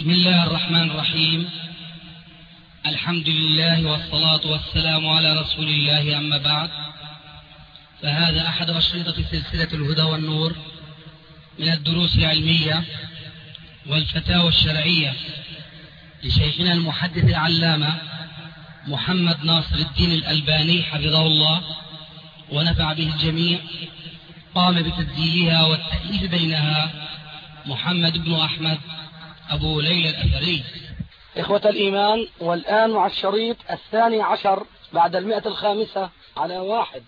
بسم الله الرحمن الرحيم. الحمد لله والصلاة والسلام على رسول الله، أما بعد، فهذا أحد أشرطة سلسلة الهدى والنور من الدروس العلمية والفتاوى الشرعية لشيخنا المحدث العلامة محمد ناصر الدين الألباني حفظه الله ونفع به الجميع. قام بتسجيلها والتأليف بينها محمد بن أحمد أبو ليلى الأثري. إخوة الإيمان، والآن مع الشريط 12 بعد 105 على 1.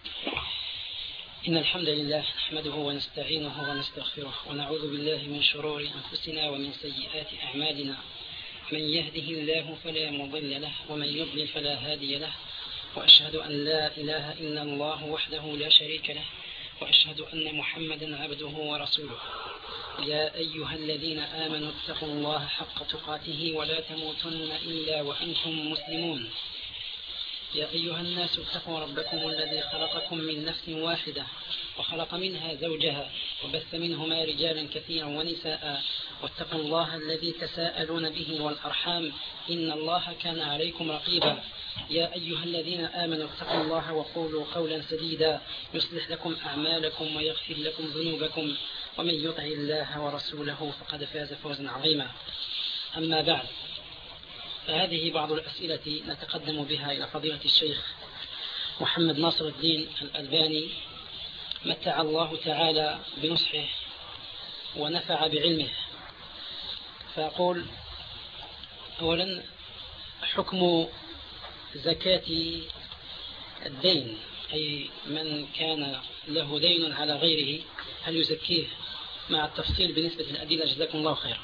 إن الحمد لله نحمده ونستعينه ونستغفره ونعوذ بالله من شرور أنفسنا ومن سيئات أعمالنا. من يهده الله فلا مضل له ومن يضلل فلا هادي له، وأشهد أن لا إله إلا الله وحده لا شريك له، وأشهد أن محمدا عبده ورسوله. يا أيها الذين آمنوا اتقوا الله حق تقاته ولا تموتن إلا وأنتم مسلمون. يا أيها الناس اتقوا ربكم الذي خلقكم من نفس واحدة وخلق منها زوجها وبث منهما رجالا كثيرا ونساء، واتقوا الله الذي تساءلون به والأرحام إن الله كان عليكم رقيبا. يا أيها الذين آمنوا اتقوا الله وقولوا قولا سديدا يصلح لكم أعمالكم ويغفر لكم ذنوبكم، ومن يطع الله ورسوله فقد فاز فوزا عظيما. أما بعد، فهذه بعض الأسئلة نتقدم بها إلى فضيلة الشيخ محمد ناصر الدين الألباني، متع الله تعالى بنصحه ونفع بعلمه. فأقول: أولا، حكم زكاة الدين، أي من كان له دين على غيره هل يزكيه؟ مع التفصيل بالنسبة للأدلة، جزاكم الله خيرا.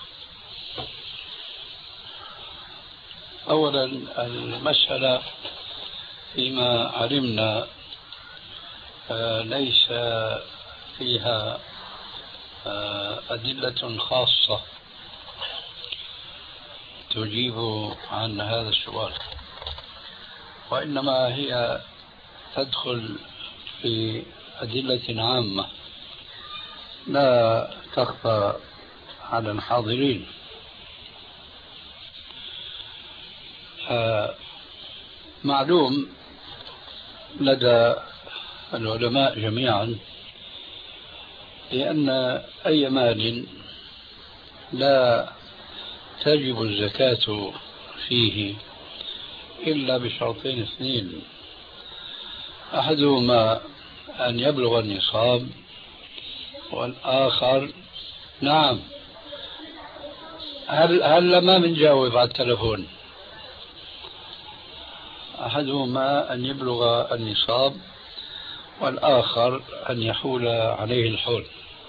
أولا، المسألة فيما علمنا ليس فيها أدلة خاصة تجيب عن هذا السؤال، وإنما هي تدخل في أدلة عامة لا تخفى على الحاضرين. معلوم لدى العلماء جميعا بأن أي مال لا تجب الزكاة فيه إلا بشرطين اثنين: أحدهما أن يبلغ النصاب، والآخر نعم هل ما بنجاوب على التلفون. أحدهما أن يبلغ النصاب، والآخر أن يحول عليه الحول.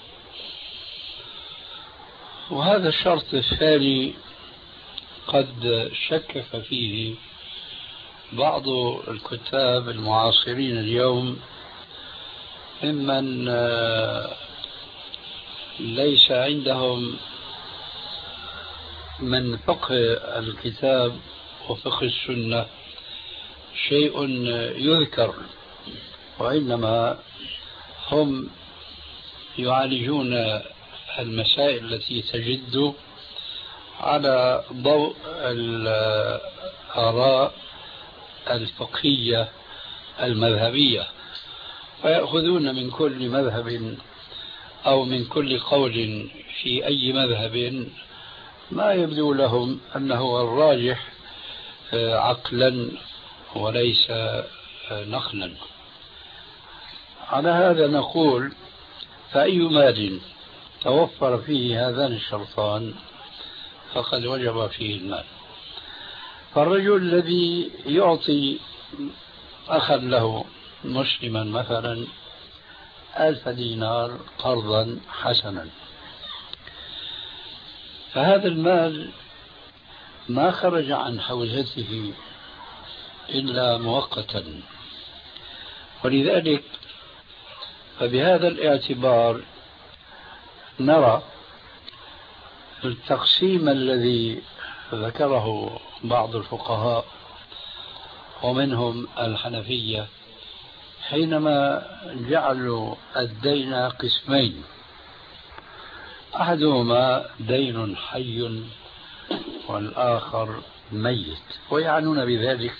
وهذا الشرط الثاني قد شكك فيه بعض الكتاب المعاصرين اليوم، ممن ليس عندهم من فقه الكتاب وفقه السنة شيء يذكر، وإنما هم يعالجون المسائل التي تجد على ضوء الآراء الفقهية المذهبية، فيأخذون من كل مذهب أو من كل قول في أي مذهب ما يبدو لهم أنه الراجح عقلا وليس نقلا. على هذا نقول: فأي مال توفر فيه هذان الشرطان فقد وجب فيه المال. فالرجل الذي يعطي أخا له مسلما مثلا 1000 دينار قرضا حسنا، فهذا المال ما خرج عن حوزته إلا مؤقتا، ولذلك فبهذا الاعتبار نرى التقسيم الذي ذكره بعض الفقهاء ومنهم الحنفية حينما جعلوا الدين قسمين: أحدهما دين حي والآخر ميت. ويعنون بذلك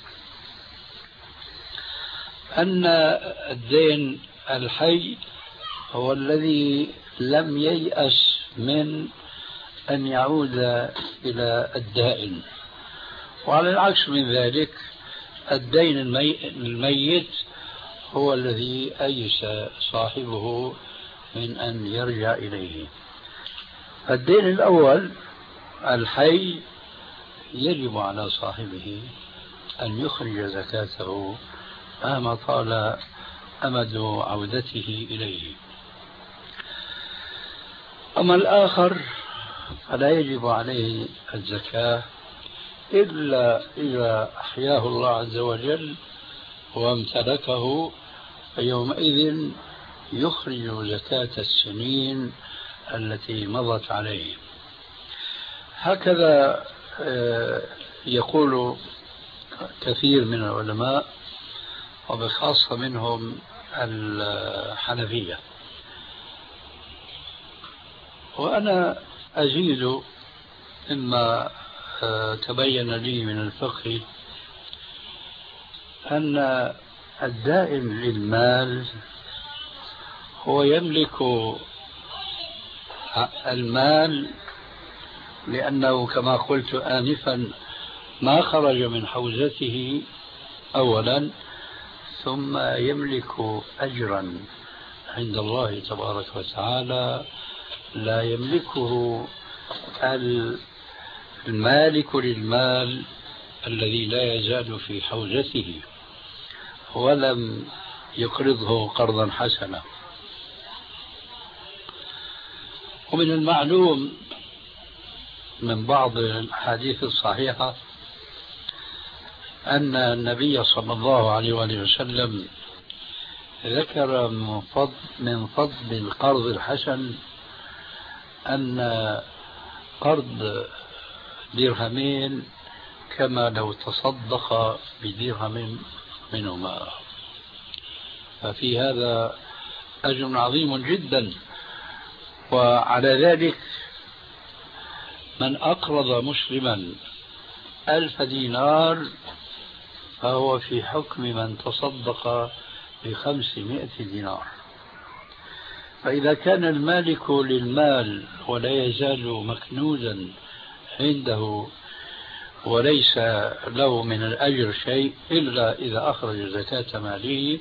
أن الدين الحي هو الذي لم ييأس من أن يعود إلى الدائن، وعلى العكس من ذلك الدين الميت هو الذي أيس صاحبه من أن يرجع إليه. الدين الأول الحي يجب على صاحبه أن يخرج زكاته مهما طال أمد عودته إليه. أما الآخر فلا يجب عليه الزكاة إلا إذا أحياه الله عز وجل وامتلكه، فيومئذ يخرج زكاة السنين التي مضت عليه. هكذا يقول كثير من العلماء وبخاصة منهم الحنفية. وأنا أزيد مما تبين لي من الفقه أن الدائن للمال هو يملك المال، لأنه كما قلت آنفا ما خرج من حوزته أولا، ثم يملك أجرا عند الله تبارك وتعالى لا يملكه المالك للمال الذي لا يزال في حوزته ولم يقرضه قرضا حسنا. ومن المعلوم من بعض الحديث الصحيحة أن النبي صلى الله عليه وسلم ذكر من فضل القرض الحسن أن قرض درهمين كما لو تصدق بدرهم منهما، ففي هذا أجر عظيم جدا. وعلى ذلك من أقرض مسلما 1000 دينار فهو في حكم من تصدق ب500 دينار. فإذا كان المالك للمال ولا يزال مكنوزا عنده وليس له من الأجر شيء إلا إذا أخرج زكاة ماله،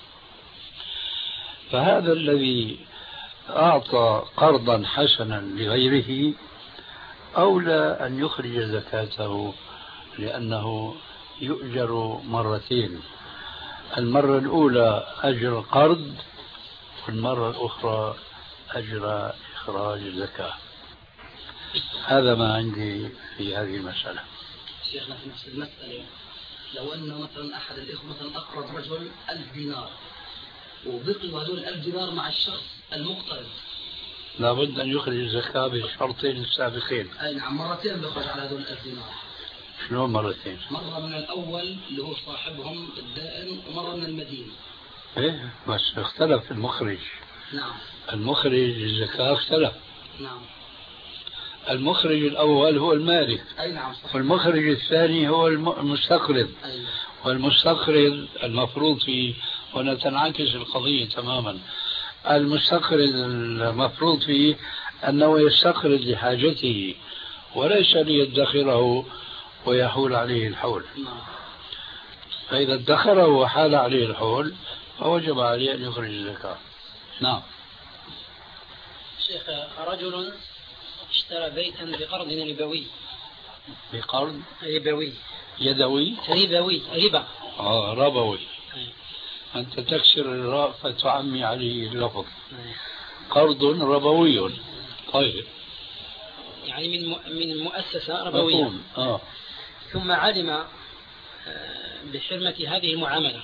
فهذا الذي أعطى قرضا حسنا لغيره أولى أن يخرج زكاته، لأنه يؤجر مرتين، المرة الأولى أجر القرض والمرة الأخرى أجر إخراج الزكاة. هذا ما عندي في هذه المسألة. شيخنا في نفس المسألة، لو أنه مثلا أحد الإخوة مثلا أقرض رجل 1000 دينار وبقي هذول 1000 دينار مع الشخص المقترض، لابد أن يخرج الزكاة بالشرطين السابقين. أي نعم، مرتين بيخرج على هذول 1000 دينار. شلون مرتين؟ مرة من الأول اللي هو صاحبهم الدائن، ومرة من المدين. إيه بس اختلف المخرج. نعم. المخرج الزكاة اختلف. نعم. المخرج الأول هو المالك. أي نعم صحيح. والمخرج الثاني هو المستقرض. أيوة. والمستقرض المفروض فيه، هنا تنعكس القضية تماما. المستقرض المفروض فيه أنه يستقرض لحاجته وليس ليدخره ويحول عليه الحول. نعم. فإذا ادخره وحال عليه الحول فوجب عليه أن يخرج الزكاة. نعم. شيخ، رجل اشترى بيتا بقرض ربوي. بقرض ربوي يدوي؟ ربوي، ربا. ربوي. أنت تكسر الراء فتعمي عليه اللفظ. قرض ربوي. طيب. يعني من مؤسسة ربوية. ثم علم بحرمة هذه المعاملة،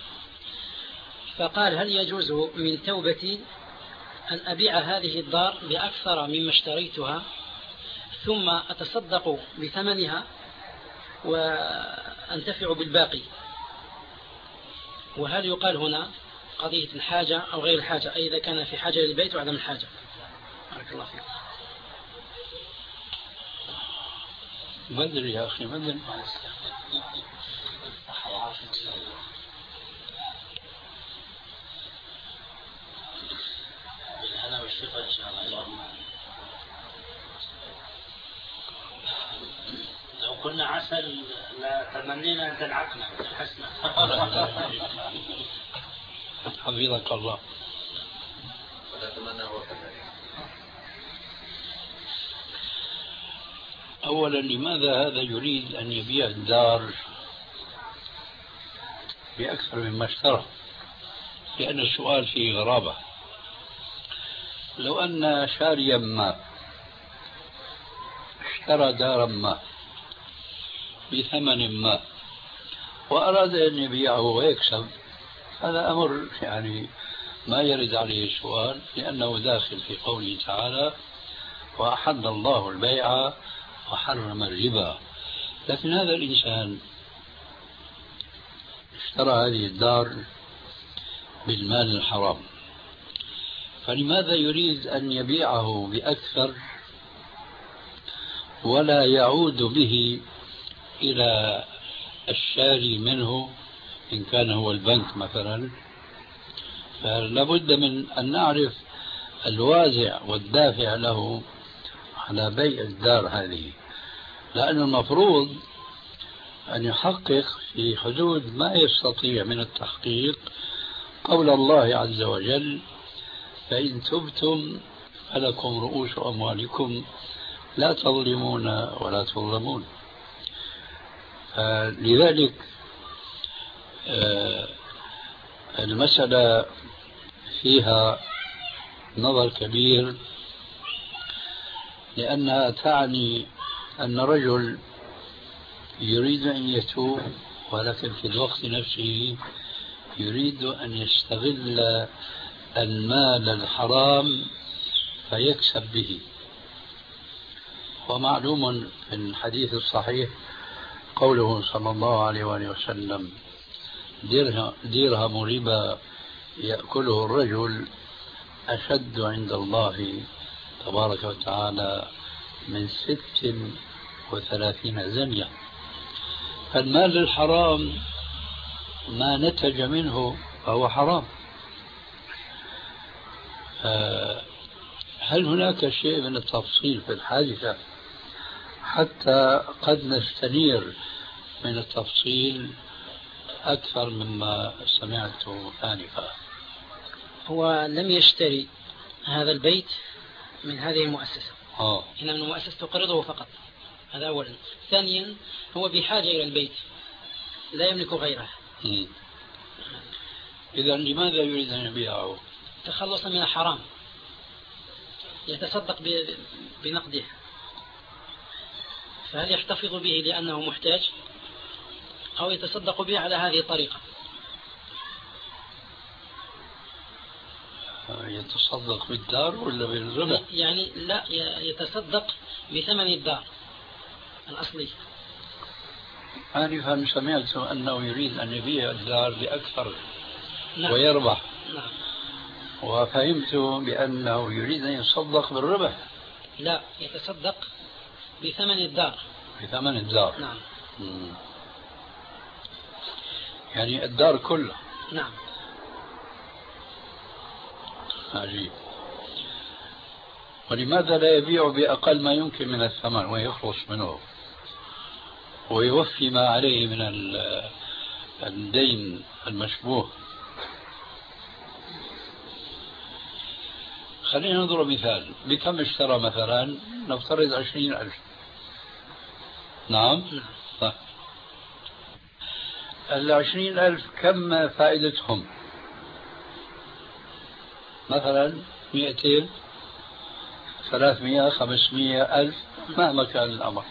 فقال: هل يجوز من توبتي أن أبيع هذه الدار بأكثر مما اشتريتها ثم أتصدق بثمنها وأنتفع بالباقي؟ وهل يقال هنا قضية الحاجة أو غير الحاجة، أي إذا كان في حاجة للبيت وعدم الحاجة؟ بارك الله فيك. بدري يا أخي بدري. بالهنا والشفاء إن شاء الله. لو كنا عسل لتمنينا أن تنعقنا وتحسنا. حفظك الله. أولا لماذا هذا يريد أن يبيع الدار بأكثر مما اشترى؟ لأن السؤال فيه غرابة. لو أن شاريا ما اشترى دارا ما بثمن ما وأراد أن يبيعه ويكسب، هذا أمر يعني ما يرد عليه السؤال، لأنه داخل في قوله تعالى: وأحل الله البيع وحرم الربا. لكن هذا الإنسان اشترى هذه الدار بالمال الحرام، فلماذا يريد أن يبيعه بأكثر ولا يعود به إلى الشاري منه إن كان هو البنك مثلا؟ فلابد من أن نعرف الوازع والدافع له على بيع الدار هذه، لأن المفروض أن يحقق في حدود ما يستطيع من التحقيق قول الله عز وجل: فإن تبتم فلكم رؤوس أموالكم لا تظلمون ولا تظلمون. لذلك المسألة فيها نظر كبير، لأنها تعني أن رجل يريد أن يتوب، ولكن في الوقت نفسه يريد أن يستغل المال الحرام فيكسب به. ومعلوم في الحديث الصحيح قوله صلى الله عليه وآله وسلم: درهم ربا يأكله الرجل أشد عند الله تبارك وتعالى من 36 زنية. فالمال الحرام ما نتج منه فهو حرام. هل هناك شيء من التفصيل في الحادثة حتى قد نستنير من التفصيل أكثر مما سمعت آنفا؟ هو لم يشتري هذا البيت من هذه المؤسسة، إنما المؤسسة تقرضه فقط، هذا أولا. ثانيا هو بحاجة إلى البيت، لا يملك غيره. إذا لماذا يريد أن يبيعه؟ تخلصا من الحرام، يتصدق بنقده. فهل يحتفظ به لأنه محتاج، أو يتصدق به على هذه الطريقة؟ يتصدق بالدار ولا بالربا؟ يعني لا، يتصدق بثمن الدار الأصلي. آنفا سمعت أنه يريد أن يبيع الدار بأكثر. نعم. ويربح. نعم. وفهمت بأنه يريد أن يتصدق بالربح. لا، يتصدق بثمن الدار. بثمن الدار. نعم. يعني الدار كلها. نعم. عجيب. ولماذا لا يبيع بأقل ما يمكن من الثمن ويخلص منه ويوفي ما عليه من الدين المشبوه؟ خلينا نضرب مثال. بكم اشترى مثلا؟ نفترض 20,000. نعم. طيب 20,000 كم فائدتهم؟ مثلا 200 300 500,000 مهما كان الأمر.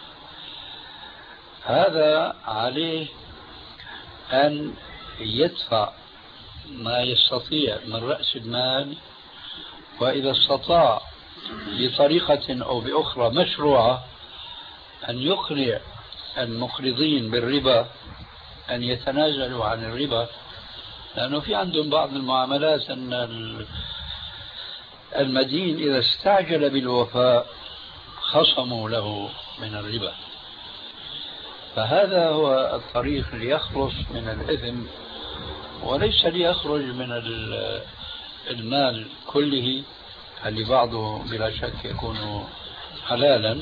هذا عليه أن يدفع ما يستطيع من رأس المال، وإذا استطاع بطريقة أو بأخرى مشروعة أن يقنع المقرضين بالربا أن يتنازلوا عن الربا، لأنه في عندهم بعض المعاملات أن المدين إذا استعجل بالوفاء خصموا له من الربا. فهذا هو الطريق ليخلص من الإثم، وليس ليخرج من المال كله اللي بعضه بلا شك يكون حلالا،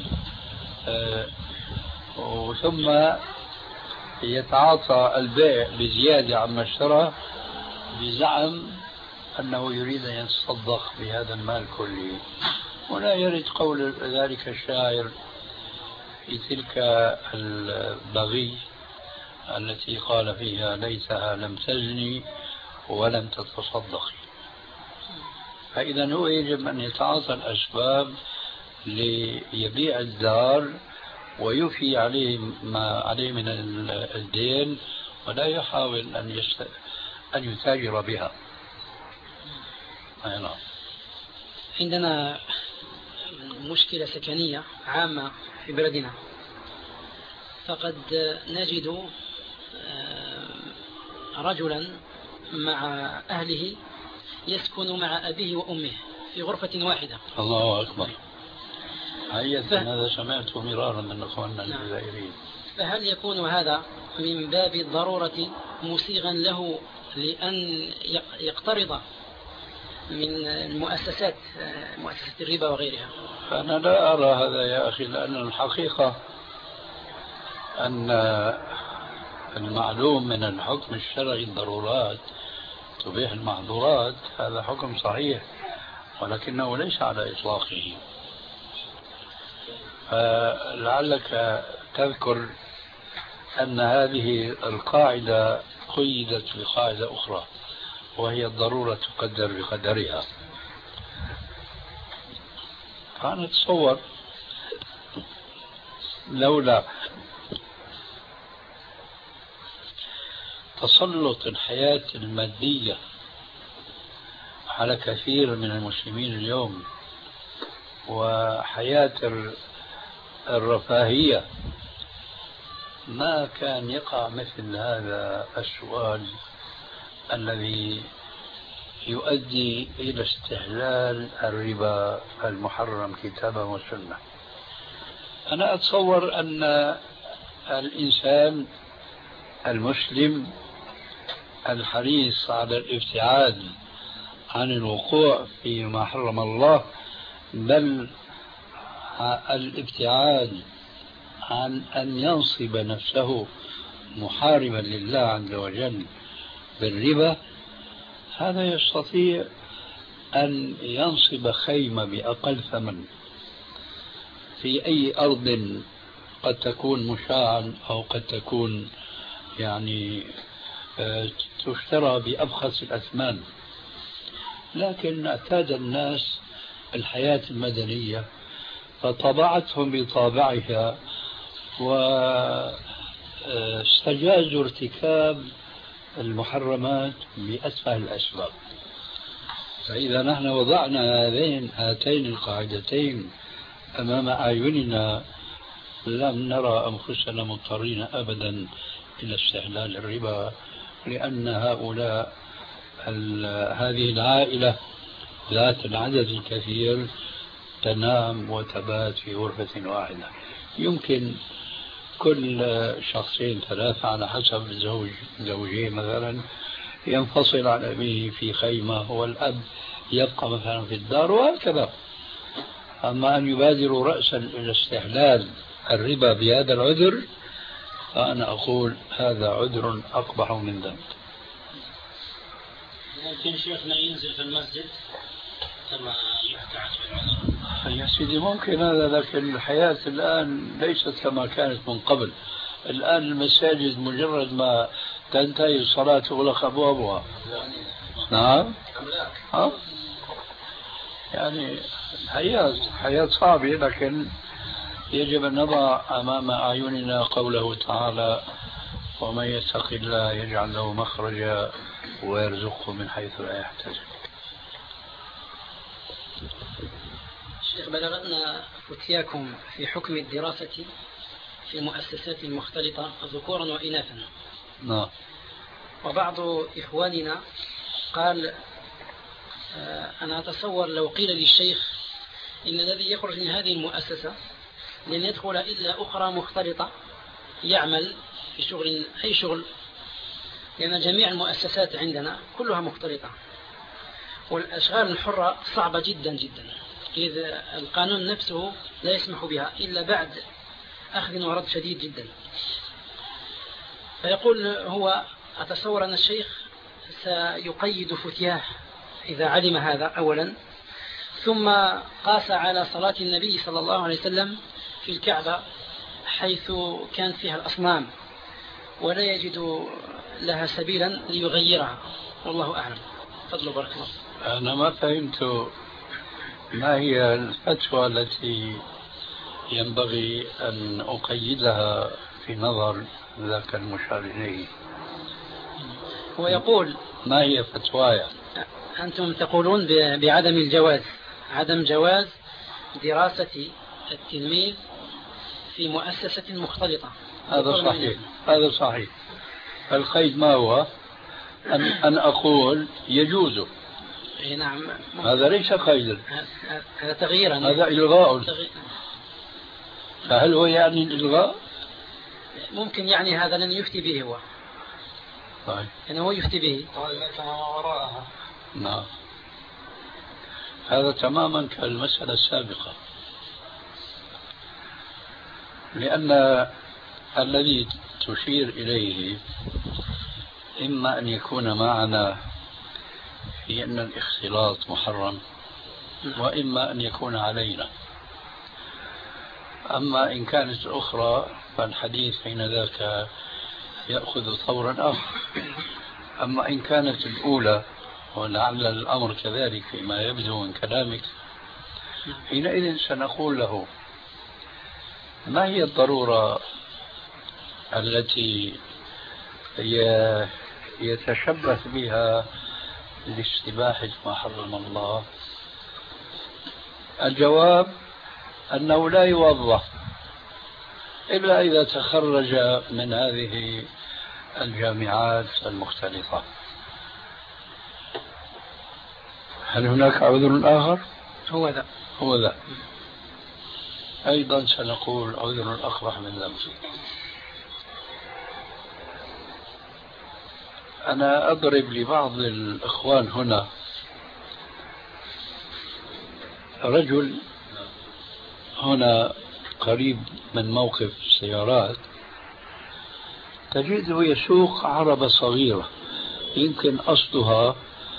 ثم يتعاطى البيع بزيادة عما اشترى بزعم أنه يريد أن يتصدق بهذا المال كله. ولا يرد قول ذلك الشاعر في تلك البغي التي قال فيها ليتها لم تزني ولم تتصدقي. فإذا هو يجب أن يتعاطى الأسباب ليبيع الدار ويفي عليه ما عليه من الدين، ولا يحاول أن يتاجر بها. نعم. عندنا مشكلة سكنية عامة في بلدنا، فقد نجد رجلا مع أهله يسكن مع أبيه وأمه في غرفة واحدة. الله أكبر. هذا سمعته مرارا من أخواننا الجزائريين. فهل يكون هذا من باب الضرورة مسيغا له لأن يقترض من مؤسسة الربا وغيرها؟ أنا لا أرى هذا يا أخي، لأن الحقيقة أن المعلوم من الحكم الشرعي الضرورات تبيح المحظورات، هذا حكم صحيح ولكنه ليس على إطلاقه. لعلك تذكر أن هذه القاعدة قيدت بقاعدة أخرى، وهي الضرورة تقدر بقدرها. فأنا أتصور لولا تسلط الحياة المادية على كثير من المسلمين اليوم وحياة الرفاهية، ما كان يقع مثل هذا السؤال الذي يؤدي إلى استحلال الربا المحرم كتابا وسنة. أنا أتصور أن الإنسان المسلم الحريص على الابتعاد عن الوقوع فيما حرم الله، بل الابتعاد عن أن ينصب نفسه محاربا لله عز وجل بالربا، هذا يستطيع أن ينصب خيمة بأقل ثمن في أي أرض قد تكون مشاعا أو قد تكون يعني تشترى بأبخس الأثمان. لكن اعتاد الناس الحياة المدنية فطبعتهم بطابعها واستجازوا ارتكاب المحرمات بأسفل الأسباب. فإذا نحن وضعنا هاتين القاعدتين أمام أعيننا لم نرى أنفسنا مضطرين أبدا إلى استحلال الربا، لأن هؤلاء هذه العائلة ذات العدد الكثير تنام وتبات في غرفة واحدة. يمكن كل شخصين ثلاثة على حسب زوجين مثلا ينفصل عن أبيه في خيمة والأب يبقى مثلا في الدار وهكذا. أما أن يبادروا رأسا إلى استحلال الربا بهذا العذر، فأنا أقول هذا عذر أقبح من ذنب. ممكن شيخنا ينزل في المسجد كما يحكى عنه العذر؟ يا سيدي ممكن هذا، لكن الحياة الآن ليست كما كانت من قبل. الآن المساجد مجرد ما تنتهي الصلاة تغلق أبوابها. نعم. يعني حياة صعبة، لكن يجب أن نضع أمام أعيننا قوله تعالى ومن يتق الله يجعل له مخرجا ويرزقه من حيث لا يحتسب. شيخ، بلغنا فتياكم في حكم الدراسة في المؤسسات المختلطة ذكورا وإناثا. نعم. وبعض إخواننا قال أنا أتصور لو قيل للشيخ إن الذي يخرج من هذه المؤسسة لن يدخل إلا أخرى مختلطة يعمل في شغل أي شغل، لأن جميع المؤسسات عندنا كلها مختلطة، والأشغال الحرة صعبة جدا جدا، إذ القانون نفسه لا يسمح بها إلا بعد أخذ ورد شديد جدا. فيقول هو: أتصور أن الشيخ سيقيد فتياه إذا علم هذا أولا، ثم قاس على صلاة النبي صلى الله عليه وسلم في الكعبة حيث كانت فيها الأصنام ولا يجد لها سبيلا ليغيرها، والله أعلم. فضل بارك الله. أنا ما فهمت ما هي الفتوى التي ينبغي أن أقيدها في نظر ذاك المشار إليه. هو يقول: ما هي فتوايا؟ أنتم تقولون بعدم الجواز، عدم جواز دراسة التلميذ في مؤسسة مختلطة. هذا صحيح، هذا صحيح. القيد ما هو؟ أن أقول يجوز. نعم. هذا ليس قيدا، هذا تغيير، هذا إلغاء. فهل هو يعني الإلغاء؟ ممكن يعني هذا لن يفتي به هو. طيب. يعني هو يفتي به. وراءها. نعم. هذا تماما كالمسألة السابقة، لأن الذي تشير إليه إما أن يكون معنا في أن الاختلاط محرم، وإما أن يكون علينا. أما إن كانت الأخرى فالحديث حين ذاك يأخذ طورا آخر. أما إن كانت الأولى، ولعل الأمر كذلك فيما يبدو من كلامك، حينئذ سنقول له: ما هي الضرورة التي يتشبث بها لاستباحة ما حرم الله؟ الجواب أنه لا يوظف إلا إذا تخرج من هذه الجامعات المختلطة. هل هناك عذر آخر؟ هو ذا. أيضا سنقول عذر أقبح من ذنب. أنا أضرب لبعض الإخوان هنا رجل هنا قريب من موقف السيارات، تجده يسوق عربة صغيرة يمكن قصدها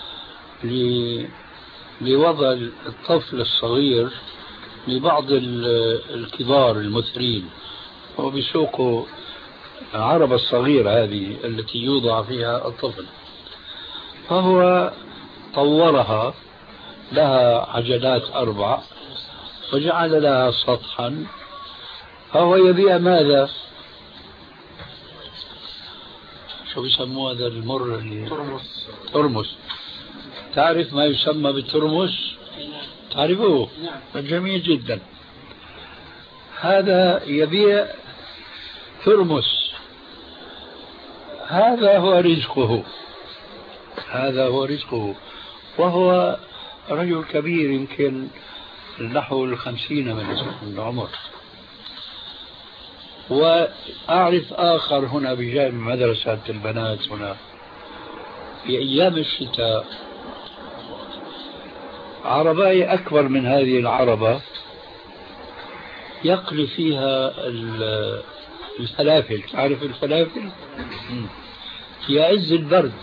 لوضع الطفل الصغير لبعض الكبار المثرين، وبيسوقوا عربة الصغيرة هذه التي يوضع فيها الطفل، فهو طورها، لها عجلات 4 وجعل لها سطحا، فهو يبيع ماذا؟ شو بيسموه هذا المر؟ ترمس. تعرف ما يسمى بالترمس؟ تعرفوه؟ جميل جدا. هذا يبيع ترمس، هذا هو رزقه، هذا هو رزقه، وهو رجل كبير يمكن نحو 50 من العمر. وأعرف آخر هنا بجانب مدرسة البنات هنا في أيام الشتاء عرباية أكبر من هذه العربة يقلي فيها الفلافل. تعرف الفلافل؟ في عز البرد.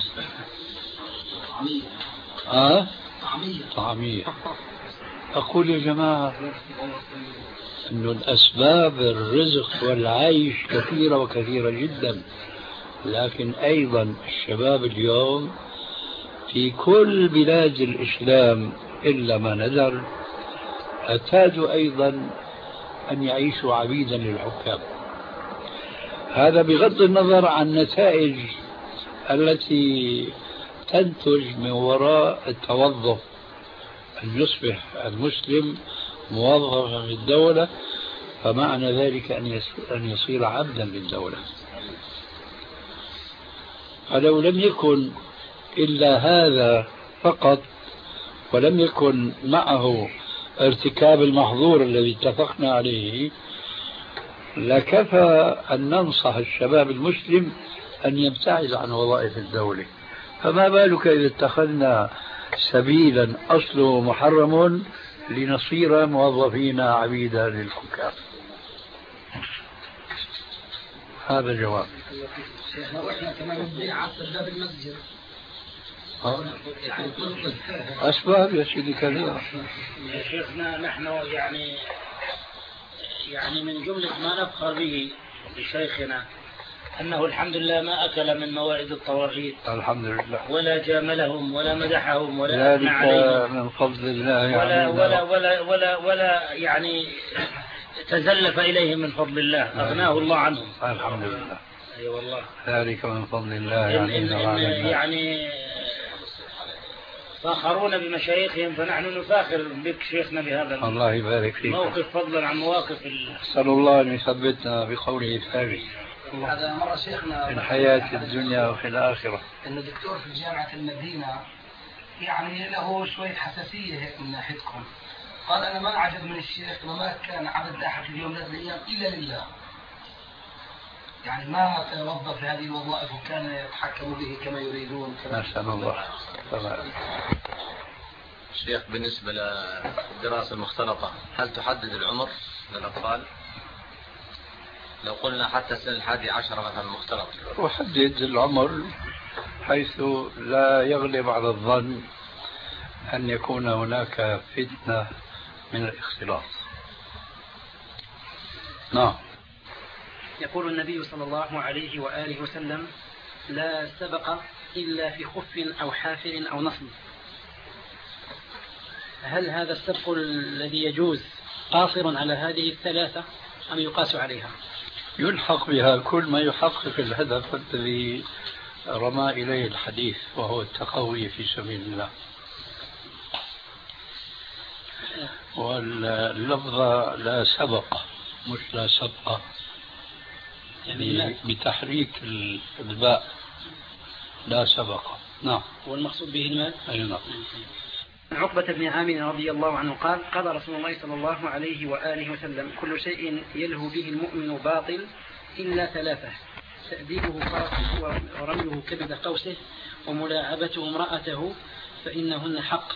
طعمية. أقول يا جماعة أن الأسباب الرزق والعيش كثيرة وكثيرة جدا، لكن أيضا الشباب اليوم في كل بلاد الإسلام إلا ما ندر اعتادوا أيضا أن يعيشوا عبيدا للحكام. هذا بغض النظر عن النتائج التي تنتج من وراء التوظف، أن يصبح المسلم موظفا في الدولة، فمعنى ذلك أن يصير عبدا للدولة. فلو لم يكن إلا هذا فقط، ولم يكن معه ارتكاب المحظور الذي اتفقنا عليه، لكفى أن ننصح الشباب المسلم أن يبتعد عن وظائف الدولة، فما بالك إذا اتخذنا سبيلا أصله محرم لنصير موظفين عبيدا للحكام. هذا جواب. شيخنا واحنا كمان نبيع عصر باب المسجد. أسباب يا سيدي كثيرة. يا شيخنا نحن يعني من جملة ما نفخر به لشيخنا أنه الحمد لله ما أكل من موائد الطواغيت. الحمد لله. ولا جاملهم ولا مدحهم ولا أثنى عليهم. من فضل الله. ولا يعني تزلف إليهم من فضل الله. أغناه الله عنهم. الحمد لله. أي والله. ذلك من فضل الله. يعني فاخرون بمشايخهم فنحن نفاخر بك شيخنا بهذا. الله يبارك فيك. موقف فضلا عن مواقف. أسأل الله أن يثبتنا بقوله الثابت. هذا مرة شيخنا في الحياة الدنيا وفي الآخرة. إنه دكتور في جامعة المدينة يعني له شوية حساسية هيك من ناحيتكم. قال أنا ما أعجب من الشيخ وما كان عبد أحد في يوم من الأيام إلا لله. يعني ما توظف هذه الوظائف وكان يتحكم به كما يريدون. نسأل الله. شيخ بالنسبة للدراسة المختلطة هل تحدد العمر للأطفال؟ لو قلنا حتى السنة 11 مثلا مختلط. وحدد العمر حيث لا يغلب على الظن أن يكون هناك فتنة من الاختلاط. نعم. يقول النبي صلى الله عليه وآله وسلم لا سبق إلا في خف أو حافر أو نصب. هل هذا السبق الذي يجوز قاصر على هذه الثلاثة أم يقاس عليها؟ يلحق بها كل ما يحقق الهدف الذي رمى إليه الحديث وهو التقوي في سبيل الله. واللفظة لا سبق مش لا سبق يعني بتحريك الباء لا سبق. نعم. والمقصود به المال. أي نعم. عقبة بن عامر رضي الله عنه قال رسول الله صلى الله عليه وآله وسلم كل شيء يلهو به المؤمن باطل إلا ثلاثة: تأديبه فرسه ورميه كبد قوسه وملاعبته امرأته فإنهن حق.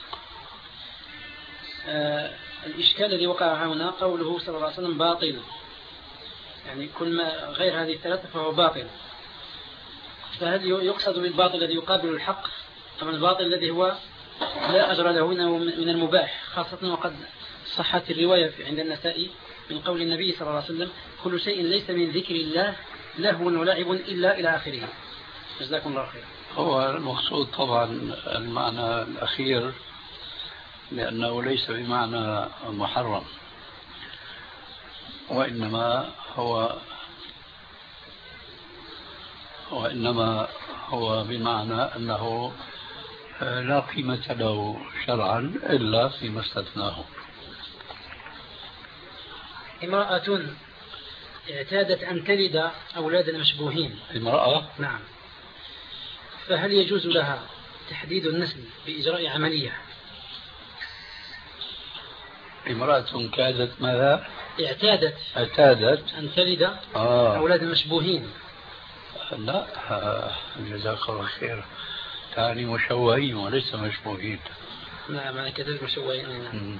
الإشكال الذي وقع هنا قوله صلى الله عليه وسلم باطل، يعني كل ما غير هذه الثلاثة فهو باطل. فهل يقصد بالباطل الذي يقابل الحق أم الباطل الذي هو لا أجر له من المباح، خاصة وقد صحت الرواية عند النسائي من قول النبي صلى الله عليه وسلم كل شيء ليس من ذكر الله لهو ولعب إلا إلى آخره. جزاكم الله خير. هو المقصود طبعا المعنى الأخير لأنه ليس بمعنى محرم، وإنما هو بمعنى أنه لا قيمة له شرعا إلا فيما استثناه. امرأة اعتادت أن تلد أولادا مشبوهين. امرأة؟ نعم. فهل يجوز لها تحديد النسل بإجراء عملية؟ امرأة كادت ماذا؟ اعتادت أن تلد أولادا مشبوهين. لا، جزاك الله خير، تعني مشوهين وليس مشبوهين. نعم أنا كتبت مشوهين.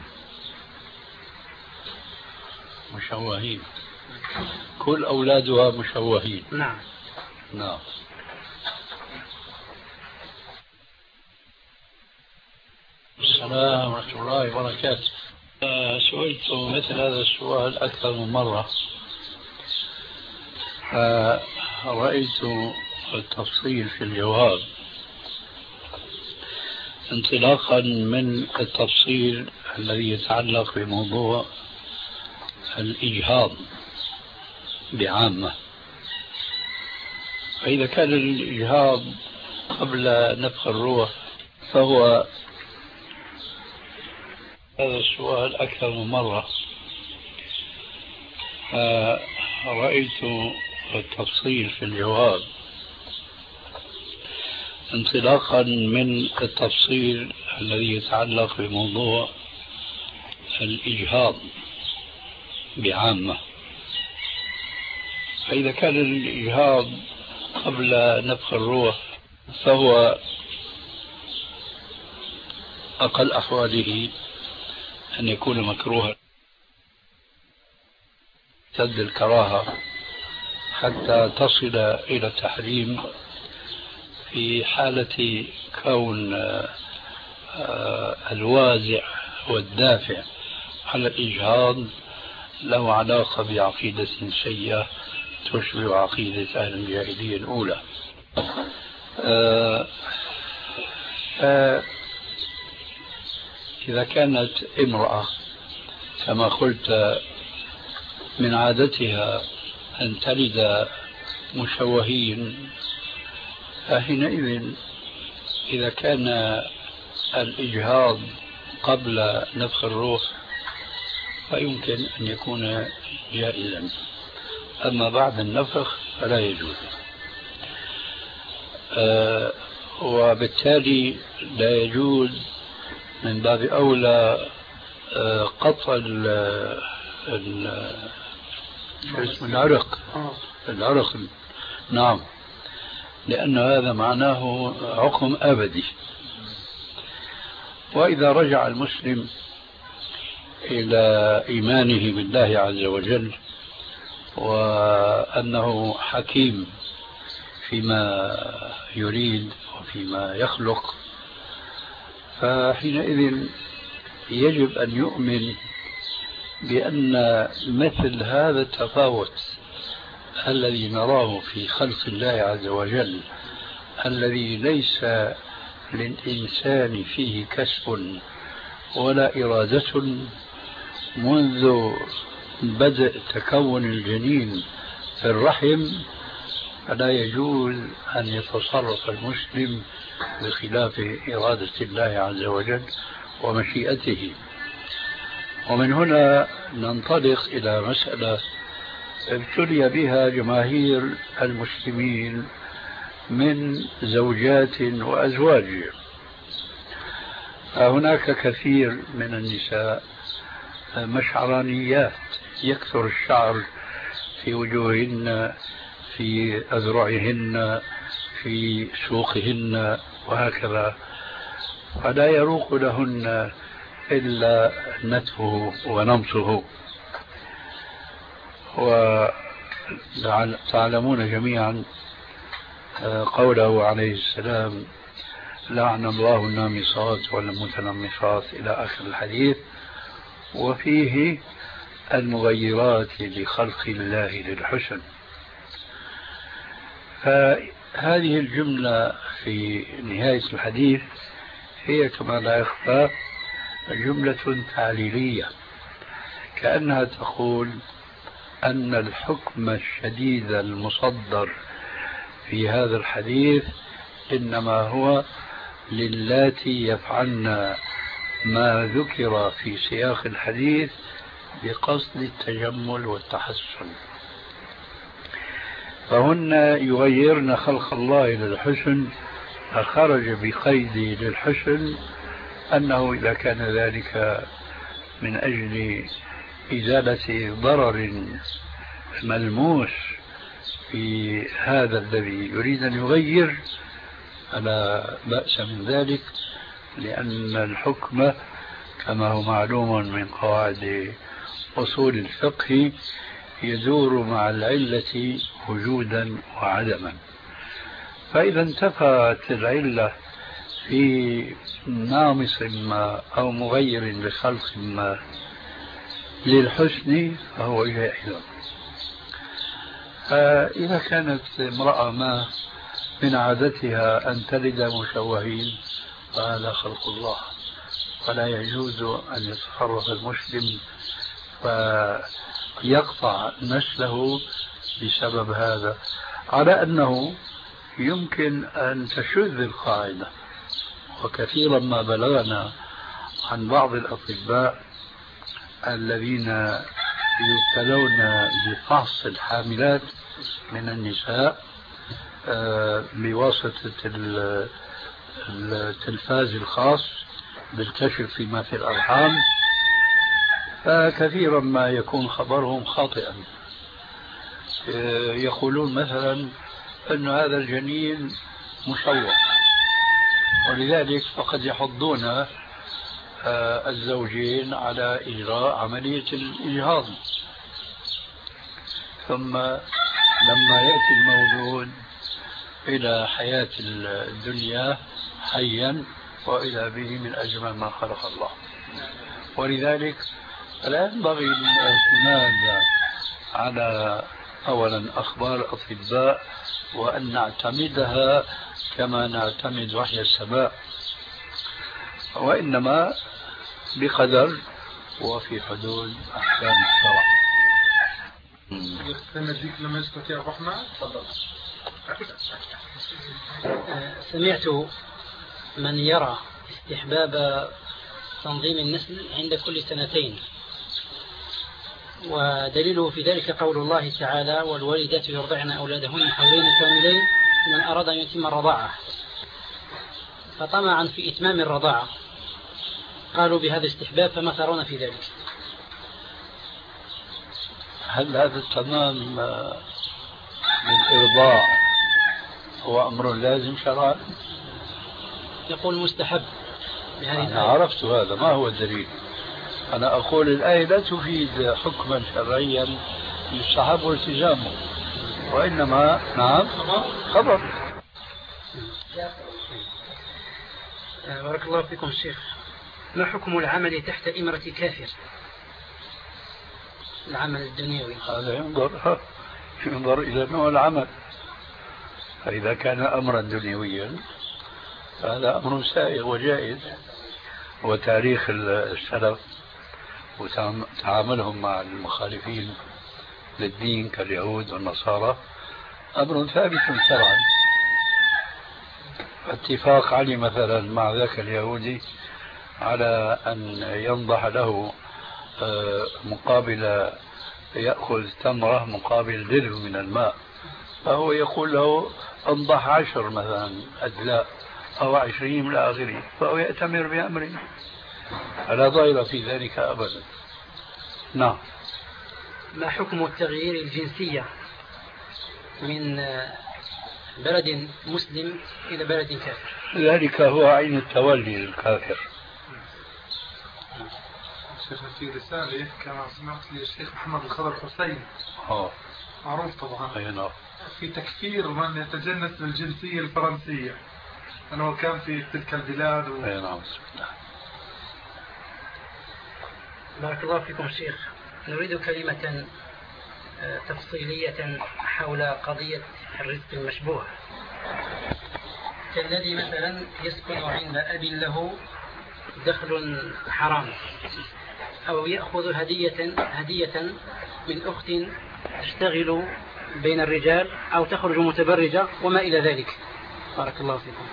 مشوهين، كل أولادها مشوهين. نعم. نعم. السلام ورحمة الله وبركاته. سئلت مثل هذا السؤال أكثر من مرة، رأيت التفصيل في الجواب انطلاقا من التفصيل الذي يتعلق بموضوع الإجهاض بعامة. فإذا كان الإجهاض قبل نفخ الروح فهو هذا السؤال أكثر من مرة، رأيت التفصيل في الجواب انطلاقا من التفصيل الذي يتعلق بموضوع الإجهاض بعامة. فإذا كان الإجهاض قبل نفخ الروح فهو أقل أحواله أن يكون مكروها سد الكراهة حتى تصل إلى التحريم في حالة كون الوازع والدافع على الإجهاض له علاقة بعقيدة سيئة تشبه عقيدة أهل الجاهلية الأولى. إذا كانت امرأة كما قلت من عادتها أن تلد مشوهين، فحينئذ إذا كان الإجهاض قبل نفخ الروح فيمكن أن يكون جائزا، أما بعد النفخ فلا يجوز. وبالتالي لا يجوز من باب أولى قطع العرق. نعم، لأن هذا معناه عقم أبدي. وإذا رجع المسلم إلى إيمانه بالله عز وجل وأنه حكيم فيما يريد وفيما يخلق، فحينئذ يجب أن يؤمن بأن مثل هذا التفاوت الذي نراه في خلق الله عز وجل الذي ليس للإنسان فيه كسب ولا إرادة منذ بدء تكون الجنين في الرحم، فلا يجوز أن يتصرف المسلم بخلاف إرادة الله عز وجل ومشيئته. ومن هنا ننطلق إلى مسألة ابتلي بها جماهير المسلمين من زوجات وأزواج. فهناك كثير من النساء مشعرانيات، يكثر الشعر في وجوههن، في أذرعهن، في سوقهن وهكذا، فلا يروق لهن إلا نتفه ونمصه. وتعلمون جميعا قوله عليه السلام: لعن الله النامصات والمتنمصات إلى آخر الحديث، وفيه المغيرات لخلق الله للحسن. فهذه الجملة في نهاية الحديث هي كما لا يخفى جملة تعليلية، كأنها تقول أن الحكم الشديد المصدر في هذا الحديث إنما هو للاتي يفعلن ما ذكر في سياق الحديث بقصد التجمل والتحسن، فهن يغيرن خلق الله للحسن، فخرج بقيد للحسن أنه إذا كان ذلك من أجل إزالة ضرر ملموس في هذا الذي يريد أن يغير فلا بأس من ذلك، لأن الحكم كما هو معلوم من قواعد أصول الفقه يدور مع العلة وجودا وعدما. فإذا انتفت العلة في نامص ما أو مغير لخلق ما للحسن فهو جائز. فإذا كانت امرأة ما من عادتها أن تلد مشوهين فهذا خلق الله، فلا يجوز أن يتصرف المسلم فيقطع نسله بسبب هذا، على أنه يمكن أن تشذ القاعدة. وكثيرا ما بلغنا عن بعض الأطباء الذين يبتلون بفحص الحاملات من النساء بواسطة التلفاز الخاص بالكشف فيما في الأرحام، فكثيرا ما يكون خبرهم خاطئا، يقولون مثلا أن هذا الجنين مشوه، ولذلك فقد يحضون الزوجين على إجراء عملية الإجهاض، ثم لما يأتي المولود إلى حياة الدنيا حيا وإذا به من أجمل ما خلق الله. ولذلك لا ينبغي الاعتماد على أولا أخبار الأطباء وأن نعتمدها كما نعتمد وحي السماء، وإنما بقدر وفي حدود أحكام الشرع. سمعت من يرى استحباب تنظيم النسل عند كل 2 سنين، ودليله في ذلك قول الله تعالى: والوالدات يرضعن أولادهن حولين كاملين من أراد أن يتم الرضاعة. فطمعا في إتمام الرضاعة قالوا بهذا استحباب، فما ترون في ذلك؟ هل هذا التمام للإرضاع هو أمر لازم شرعا؟ يقول مستحب بهذه أنا عرفت هذا، ما هو الدليل؟ أنا أقول الآية لا تفيد حكما شرعيا يستحب والتزامه، وإنما نعم خبر. بارك الله فيكم الشيخ. ما حكم العمل تحت إمرة كافر؟ العمل الدنيوي هذا ينظر إلى نوع العمل، فإذا كان أمرا دنيويا فهذا أمر سائغ وجائز، وتاريخ السلف وتعاملهم مع المخالفين للدين كاليهود والنصارى أمر ثابت شرعا. اتفاق علي مثلا مع ذاك اليهودي على أن ينضح له مقابل يأخذ تمرة مقابل دلو من الماء، فهو يقول له انضح 10 مثلا أدلاء أو 20 إلى آخره، فهو يأتمر بأمره، فلا ضير في ذلك أبدا. نعم. ما حكم تغيير الجنسية من بلد مسلم إلى بلد كافر؟ ذلك هو عين التولي للكافر. شيخ في رسالة كما سمعت للشيخ محمد الخضر حسين، معروف طبعا، في تكفير من يتجنس بالجنسية الفرنسية أنه كان في تلك البلاد بارك الله فيكم شيخ. نريد كلمة تفصيلية حول قضية الرزق المشبوه، كالذي مثلا يسكن عند أب له دخل حرام، أو يأخذ هدية من أخت تشتغل بين الرجال أو تخرج متبرجة وما إلى ذلك. بارك الله فيكم.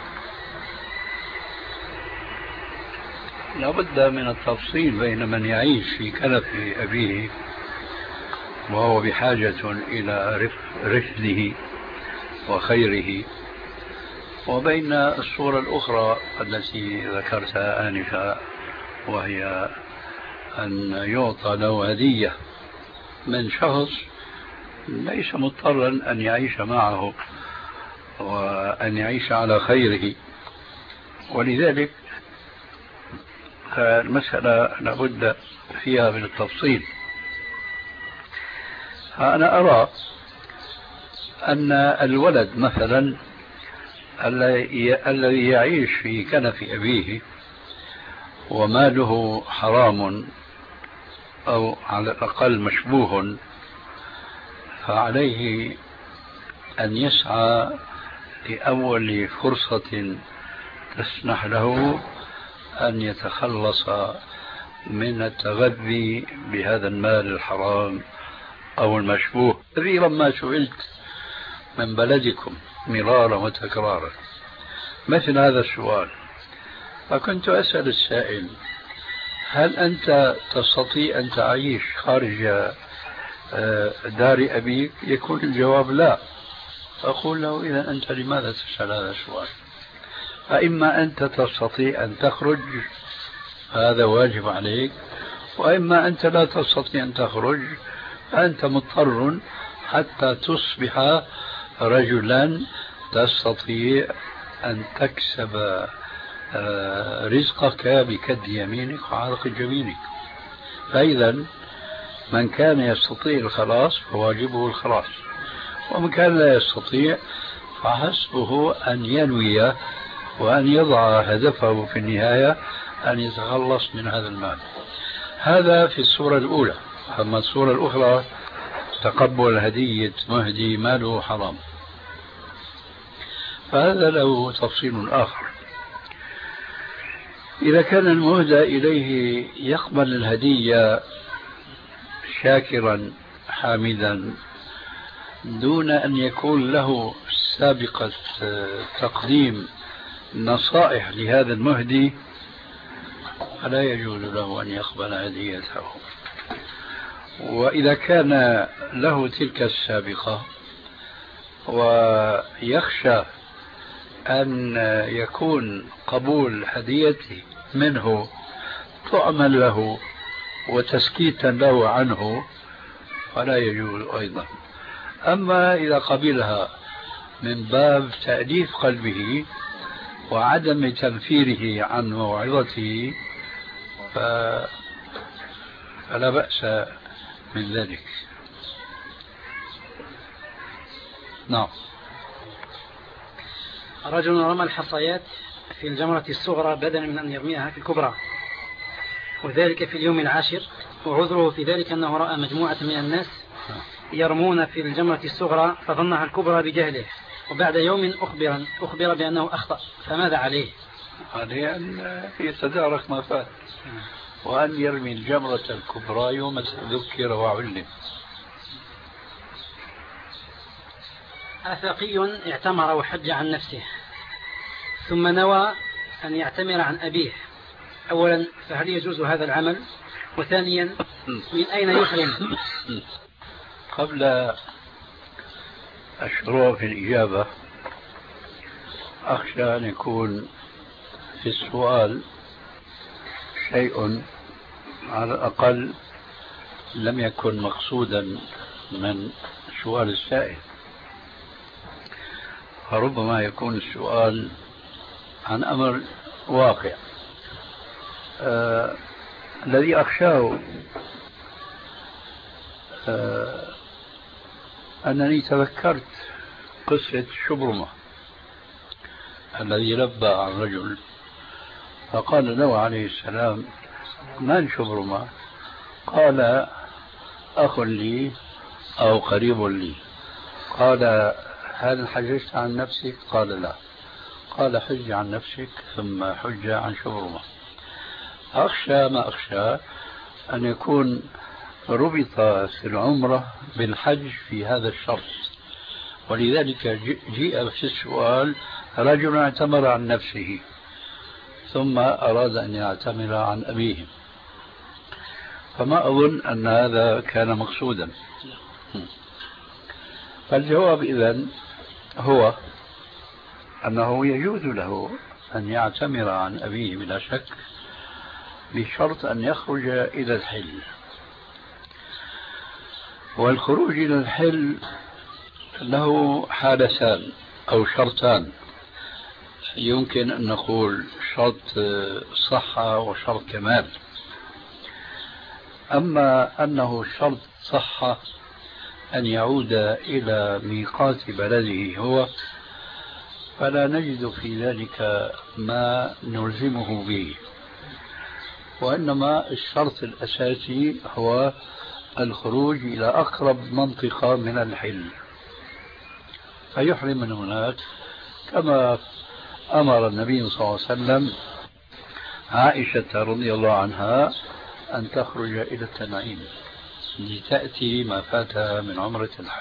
لابد من التفصيل بين من يعيش في كنف أبيه وهو بحاجة إلى رفده وخيره، وبين الصورة الأخرى التي ذكرتها آنفا، وهي أن يعطى له هدية من شخص ليس مضطرا أن يعيش معه وأن يعيش على خيره. ولذلك المسألة لابد فيها من التفصيل. أنا أرى أن الولد مثلا الذي يعيش في كنف أبيه وماله حرام أو على الأقل مشبوه، فعليه أن يسعى لأول فرصة تسنح له أن يتخلص من التغذي بهذا المال الحرام أو المشبوه. كثيرا ما سئلت من بلدكم مرارا وتكرارا مثل هذا السؤال، فكنت أسأل السائل: هل أنت تستطيع أن تعيش خارج دار أبيك؟ يكون الجواب لا. أقول له: إذا أنت لماذا تسأل هذا السؤال؟ فإما أنت تستطيع أن تخرج، هذا واجب عليك، وإما أنت لا تستطيع أن تخرج، فأنت مضطر حتى تصبح رجلا تستطيع أن تكسب رزقك بكد يمينك وعرق جبينك. فإذا من كان يستطيع الخلاص فواجبه الخلاص، ومن كان لا يستطيع فحسبه أن ينوي وأن يضع هدفه في النهاية أن يتخلص من هذا المال. هذا في الصورة الأولى. أما الصورة الأخرى تقبل هدية مهدي ماله حرام، فهذا له تفصيل آخر. إذا كان المهدى إليه يقبل الهدية شاكرا حامدا دون أن يكون له سابقة تقديم نصائح لهذا المهدي، فلا يجوز له أن يقبل هديته. وإذا كان له تلك السابقة ويخشى أن يكون قبول هديته منه طعما له وتسكيتا له عنه فلا يجوز أيضا. أما إذا قبلها من باب تأليف قلبه وعدم تنفيره عن موعظته فلا بأس من ذلك. نعم. رجل رمى الحصيات في الجمرة الصغرى بدلا من أن يرميها في الكبرى، وذلك في اليوم العاشر، وعذره في ذلك أنه رأى مجموعة من الناس يرمون في الجمرة الصغرى فظنها الكبرى بجهله، وبعد يوم أخبر بأنه أخطأ، فماذا عليه؟ عليه أن يتدارك ما فات وأن يرمي الجمرة الكبرى يوم ذكر وعلم. آفاقي اعتمر وحج عن نفسه ثم نوى أن يعتمر عن أبيه، أولا فهل يجوز هذا العمل؟ وثانيا من أين يحرم؟ قبل الشروع في الإجابة أخشى أن يكون في السؤال شيء على الأقل لم يكن مقصودا من سؤال السائل، فربما يكون السؤال عن أمر واقع. الذي أخشاه أنني تذكرت قصة شبرمة الذي لبى عن رجل فقال له عليه السلام: من شبرمة؟ قال: أخ لي أو قريب لي. قال: هل حججت عن نفسك؟ قال: لا. قال: حج عن نفسك ثم حج عن شبرمة. أخشى ما أخشى أن يكون ربط في العمرة بالحج في هذا الشرط، ولذلك جيء في السؤال رجل اعتمر عن نفسه ثم أراد أن يعتمر عن أبيه، فما أظن أن هذا كان مقصودا. فالجواب إذن هو أنه يجوز له أن يعتمر عن أبيه بلا شك، بشرط أن يخرج إلى الحل. والخروج إلى الحل له حالتان أو شرطان، يمكن أن نقول شرط صحة وشرط كمال. أما أنه شرط صحة أن يعود إلى ميقات بلده هو، فلا نجد في ذلك ما نلزمه به، وإنما الشرط الأساسي هو الخروج إلى أقرب منطقة من الحل، فيحرم من هناك، كما أمر النبي صلى الله عليه وسلم عائشة رضي الله عنها أن تخرج إلى التنعيم لتأتي ما فاتها من عمرة الحج.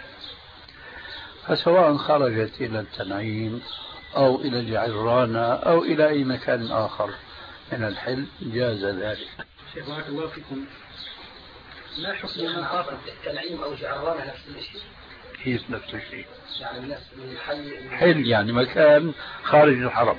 فسواء خرجت إلى التنعيم أو إلى الجعرانة أو إلى أي مكان آخر من الحل جاز ذلك. شيخ بارك الله فيكم، ما حكم من طاف التنعيم أو جعرانة نفس الشيء؟ كيف نفس الشيء؟ يعني الناس من حل يعني مكان خارج الحرم،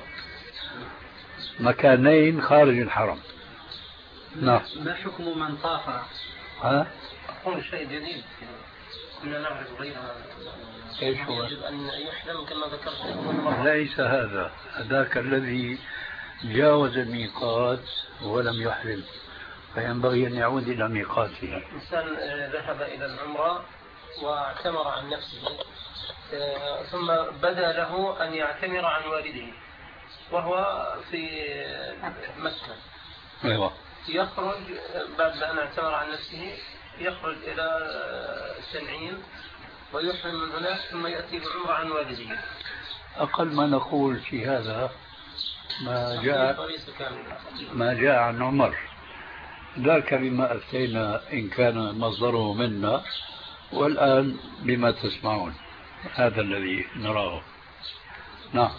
مكانين خارج الحرم. نعم. ما حكم من طاف؟ ها؟ أقول شيء جديد. كنا نعرف غيرها. ايش هو؟ يجب أن يحرم كما ذكرت. ليس هذا، ذاك الذي جاوز الميقات ولم يحرم، فينبغي أن يعود إلى ميقاته. إنسان ذهب إلى العمرة واعتمر عن نفسه، ثم بدا له أن يعتمر عن والده وهو في مكة. أيوة. يخرج بعد أن اعتمر عن نفسه، يخرج إلى تنعيم ويحرم من هناك، ثم يأتي بعمرة عن والده. أقل ما نقول في هذا ما جاء عن عمر، ذاك بما أتينا إن كان مصدره منا، والآن بما تسمعون هذا الذي نراه. نعم.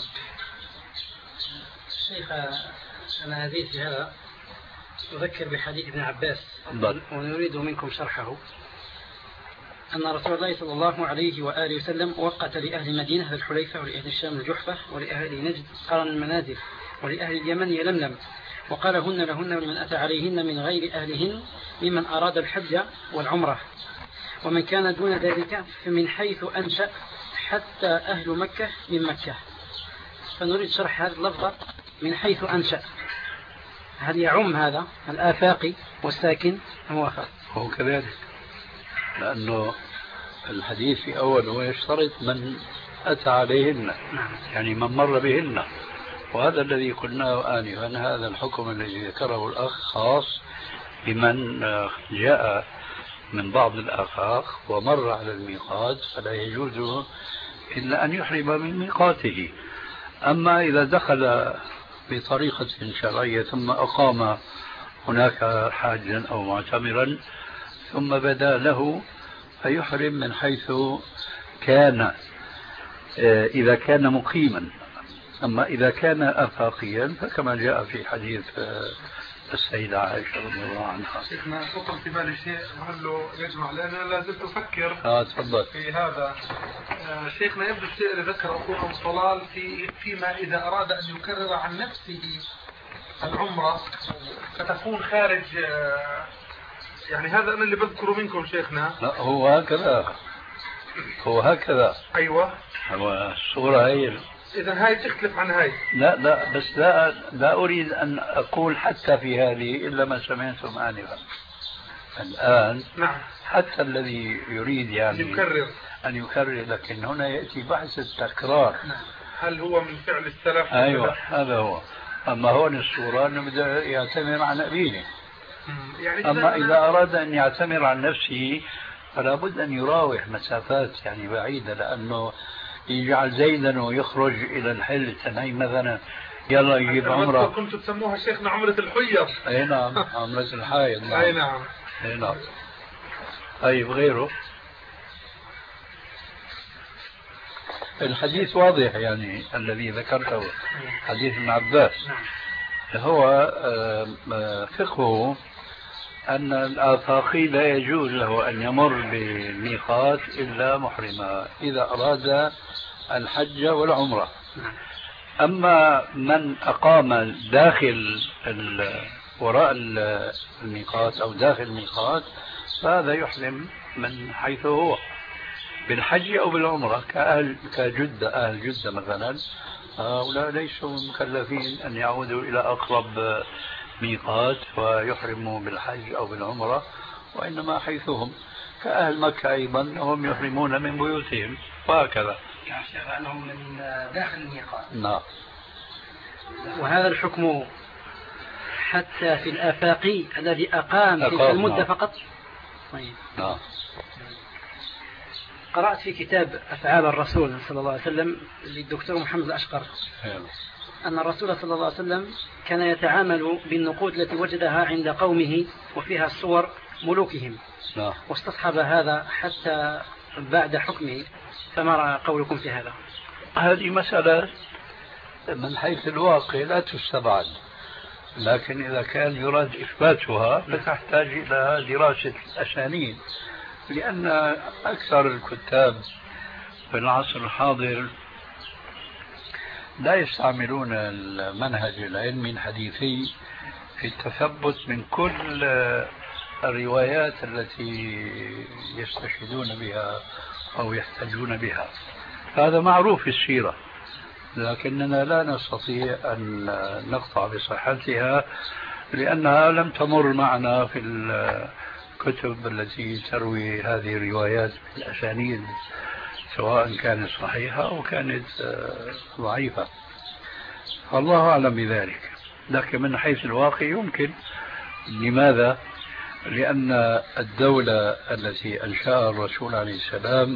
شيخ أنا أزيد في هذا، أذكر بحديث ابن عباس ونريد منكم شرحه، أن رسول الله صلى الله عليه وآله وسلم وقت لأهل المدينة ذي الحليفة، ولأهل الشام الجحفة، ولأهل نجد قرن المنازل، ولأهل اليمن يلملم، وقال هن لهن ولمن أتى عليهن من غير أهلهن ممن أراد الحج والعمرة، ومن كان دون ذلك فمن حيث أنشأ حتى أهل مكة من مكة. فنريد شرح هذا اللفظ من حيث أنشأ، هل يعم هذا الآفاقي والساكن أم هو خاص؟ هو كذلك، لأنه الحديث في أوله يشترط من أتى عليهن، يعني من مر بهن، وهذا الذي قلناه آنفا، هذا الحكم الذي ذكره الأخ خاص بمن جاء من بعض الآفاق ومر على الميقات، فلا يجوز إلا أن يحرم من ميقاته. أما إذا دخل بطريقة شرعية ثم أقام هناك حاجا أو معتمرا ثم بدا له فيحرم من حيث كان إذا كان مقيما. أما إذا كان آفاقيا فكما جاء في حديث السيدة عائشة رضي الله عنها. شيخنا خطر في بالي شيء لعله يجمع، لأن أنا لازلت أفكر تفضل في هذا. شيخنا يبدو الشيء اللي ذكر أخونا طلال فيما إذا أراد أن يكرر عن نفسه العمرة فتكون خارج، يعني هذا أنا اللي بذكره منكم شيخنا. لا هو هكذا. أيوة هو الصورة هي. إذا هاي تختلف عن هاي. لا بس لا أريد أن أقول حتى في هذه إلا ما سمعتم آنفا. الآن نعم. حتى الذي يريد يعني أن يكرر، لكن هنا يأتي بحث التكرار. نعم. هل هو من فعل السلف؟ أيوة هذا هو. أما هون الصورة أنه بده يعتمر عن أبيه. يعني أما إذا أراد أن يعتمر عن نفسه فلا بد أن يراوح مسافات يعني بعيدة، لأنه يجعل زيدا ويخرج إلى الحل التنعيم مثلا، يلا يجيب عمرة. كنتوا تسموها شيخنا عمرة الحيض. أي نعم، عمرة الحائض. نعم. أي نعم. أي نعم. طيب غيره الحديث واضح، يعني الذي ذكرته حديث ابن عباس هو فقهه أن الآفاقي لا يجوز له أن يمر بالميقات إلا محرما إذا أراد الحج والعمرة. أما من أقام داخل وراء الميقات أو داخل الميقات فهذا يحرم من حيث هو بالحج أو بالعمرة، كجدة، أهل جدة مثلا، هؤلاء ليسوا مكلفين أن يعودوا إلى أقرب ميقات ويحرموا بالحج أو بالعمرة، وإنما حيثهم كأهل مكة أيضا هم يحرمون من بيوتهم وهكذا. يعني شيخ أنهم من داخل الميقات. نعم. وهذا الحكم حتى في الآفاقي الذي أقام تلك المدة. نعم. فقط. طيب. نعم. قرأت في كتاب أفعال الرسول صلى الله عليه وسلم للدكتور محمد الأشقر أن الرسول صلى الله عليه وسلم كان يتعامل بالنقود التي وجدها عند قومه وفيها صور ملوكهم. واستصحب هذا حتى بعد حكمه، فما قولكم في هذا؟ هذه مسألة من حيث الواقع لا تستبعد، لكن إذا كان يراد إثباتها فتحتاج إلى دراسة الأسانيد، لأن أكثر الكتاب في العصر الحاضر لا يستعملون المنهج العلمي الحديثي في التثبت من كل الروايات التي يستشهدون بها أو يحتجون بها، هذا معروف في السيرة، لكننا لا نستطيع أن نقطع بصحتها لأنها لم تمر معنا في الكتب التي تروي هذه الروايات بالأسانيد، سواء كانت صحيحة أو كانت ضعيفة، الله أعلم بذلك. لكن من حيث الواقع يمكن. لماذا؟ لأن الدولة التي أنشأها الرسول عليه السلام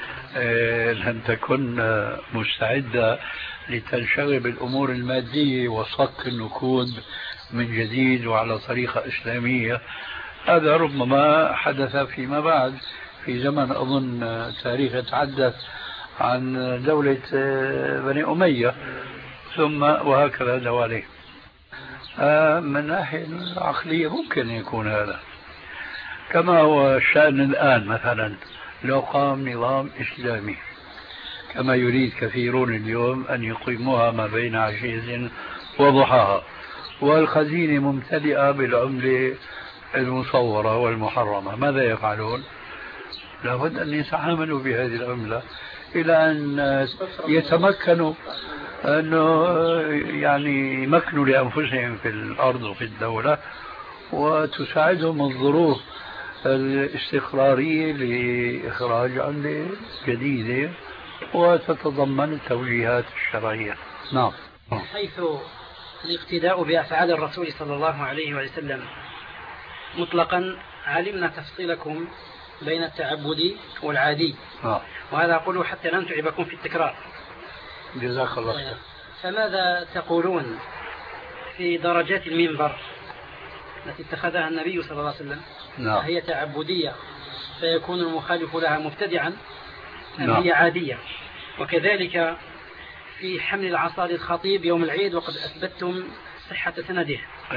لم تكن مستعدة لتنشغل بالأمور المادية وصك النقود من جديد وعلى طريقة إسلامية. هذا ربما حدث فيما بعد في زمن أظن تاريخ يتحدث عن دولة بني أمية ثم وهكذا دواليه. من ناحية العقلية ممكن يكون هذا، كما هو الشأن الآن. مثلا لو قام نظام إسلامي كما يريد كثيرون اليوم أن يقيموها ما بين عشية وضحاها، والخزينة ممتلئة بالعملة المصورة والمحرمة، ماذا يفعلون؟ لابد أن يتعاملوا بهذه العملة إلى أن يتمكنوا أنه يعني يمكنوا لأنفسهم في الأرض وفي الدولة، وتساعدهم الظروف الاستقرارية لإخراج عملة جديدة وتتضمن التوجيهات الشرعية. نعم. حيث الاقتداء بأفعال الرسول صلى الله عليه وسلم مطلقا علمنا تفصيلكم بين التعبدي والعادي، وهذا أقوله حتى لا نتعبكم في التكرار. جزاك الله خير. فماذا تقولون في درجات المنبر التي اتخذها النبي صلى الله عليه وسلم؟ هي تعبدية فيكون المخالف لها مبتدعا أم هي عادية؟ وكذلك في حمل العصا للخطيب يوم العيد وقد أثبتتم صحة سنده.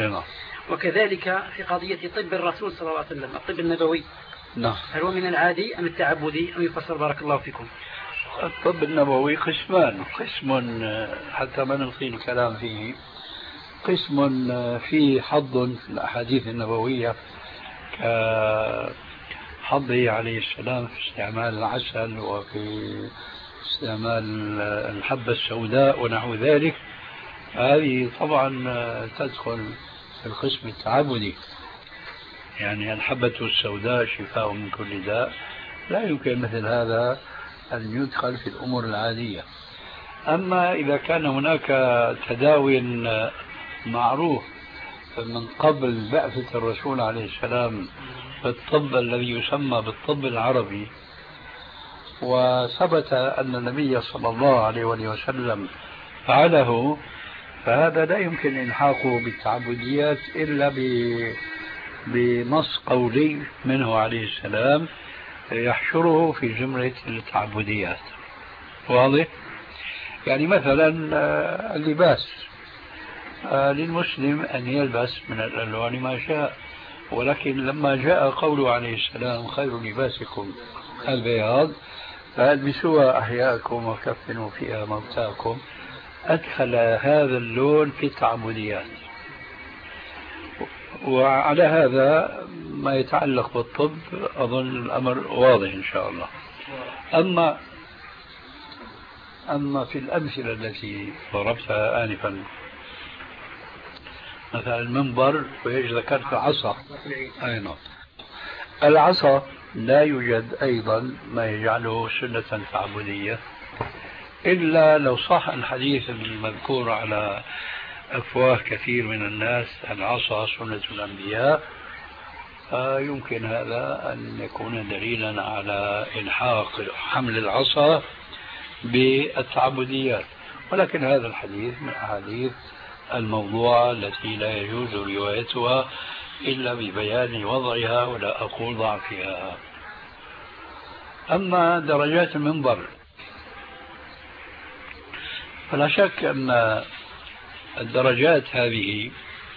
وكذلك في قضية طب الرسول صلى الله عليه وسلم، الطب النبوي، هل هو من العادي أم التعبدي أم يفسر؟ بارك الله فيكم. الطب النبوي قسمان، قسم حتى ما نطيل الكلام فيه، قسم فيه حظ في الأحاديث النبوية كحظه عليه السلام في استعمال العسل وفي استعمال الحبة السوداء ونحو ذلك، هذه طبعا تدخل في القسم التعبدي، يعني الحبة السوداء شفاء من كل داء، لا يمكن مثل هذا أن يدخل في الأمور العادية. أما إذا كان هناك تداوي معروف من قبل بعثة الرسول عليه السلام بالطب الذي يسمى بالطب العربي، وثبت أن النبي صلى الله عليه وسلم فعله، فهذا لا يمكن إلحاقه بالتعبديات إلا بنص قولي منه عليه السلام يحشره في جملة التعبديات. واضح؟ يعني مثلا اللباس، للمسلم أن يلبس من الألوان ما شاء، ولكن لما جاء قوله عليه السلام خير لباسكم البياض فالبسوها أحياءكم وكفنوا فيها موتاكم، أدخل هذا اللون في التعبديات. وعلى هذا ما يتعلق بالطب أظن الأمر واضح إن شاء الله. أما في الأمثلة التي ضربتها آنفا، مثلا المنبر وذكرت عصا، العصا لا يوجد أيضا ما يجعله سنة تعبدية إلا لو صح الحديث المذكور على أفواه كثير من الناس العصا سنة الأنبياء، يمكن هذا أن يكون دليلا على إلحاق حمل العصا بالتعبديات، ولكن هذا الحديث من أحاديث الموضوعة التي لا يجوز روايتها إلا ببيان وضعها ولا أقول ضعفها. أما درجات المنبر فلا شك أن الدرجات هذه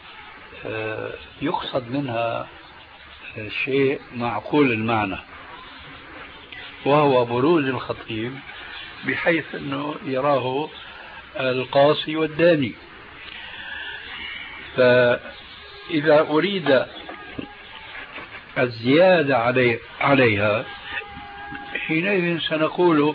يقصد منها شيء معقول المعنى، وهو بروز الخطيب بحيث أنه يراه القاصي والداني. فإذا أريد الزيادة عليها حينئذ سنقول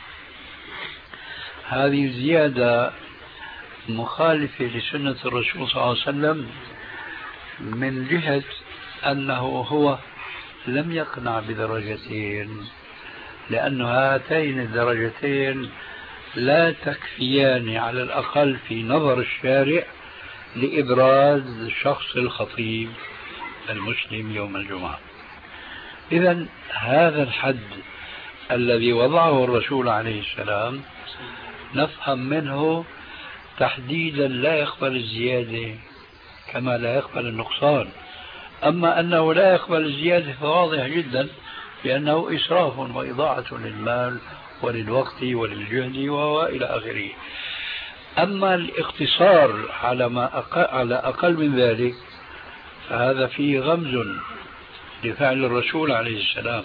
هذه الزيادة مخالفة لسنة الرسول صلى الله عليه وسلم من جهة أنه هو لم يقنع بدرجتين، لأن هاتين الدرجتين لا تكفيان على الأقل في نظر الشارع لإبراز شخص الخطيب المسلم يوم الجمعة. إذن هذا الحد الذي وضعه الرسول عليه السلام نفهم منه تحديدا لا يقبل الزيادة كما لا يقبل النقصان. أما أنه لا يقبل الزيادة فواضح جدا بأنه إسراف وإضاعة للمال وللوقت وللجهد وإلى آخره. أما الاقتصار على أقل من ذلك فهذا فيه غمز لفعل الرسول عليه السلام،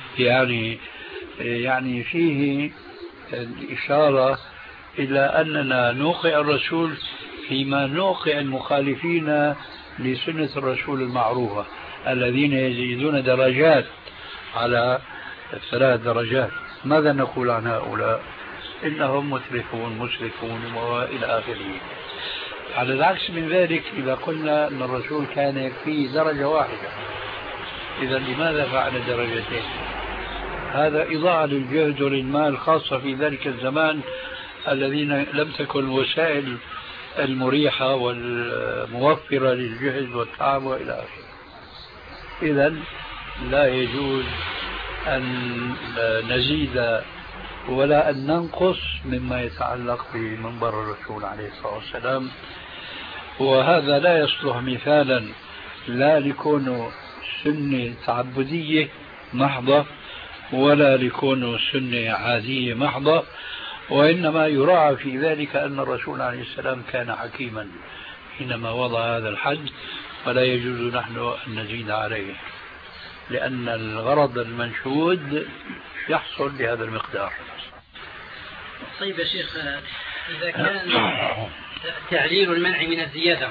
يعني فيه الإشارة إلى أننا نوقع الرسول فيما نوقع المخالفين لسنة الرسول المعروفة الذين يزيدون درجات على 3 درجات. ماذا نقول عن هؤلاء؟ إنهم مسرفون وإلى آخره. على العكس من ذلك إذا قلنا أن الرسول كان يكفيه درجة واحدة، إذا لماذا فعل درجتين؟ هذا إضاعة للجهد وللمال، خاصة في ذلك الزمان الذين لم تكن الوسائل المريحة والموفرة للجهد والتعب وإلى آخره. إذا لا يجوز أن نزيد ولا أن ننقص مما يتعلق بمنبر الرسول عليه الصلاة والسلام، وهذا لا يصلح مثالا لا لكونه سنة تعبدية محضة ولا لكونه سنة عادية محضة، وإنما يراعى في ذلك أن الرسول عليه السلام كان حكيما حينما وضع هذا الحد، ولا يجوز نحن أن نزيد عليه لأن الغرض المنشود يحصل بهذا المقدار. طيب يا شيخ، إذا كان تعليل المنع من الزيادة